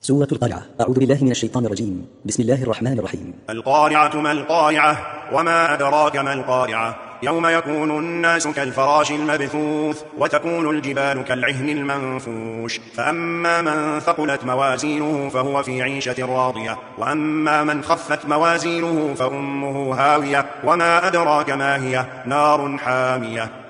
سورة القارعة. أعوذ بالله من الشيطان الرجيم. بسم الله الرحمن الرحيم. القارعة ما القارعة وما أدراك ما القارعة يوم يكون الناس كالفراش المبثوث وتكون الجبال كالعهن المنفوش فأما من ثقلت موازينه فهو في عيشة راضية وأما من خفت موازينه فأمه هاوية وما أدراك ما هي نار حامية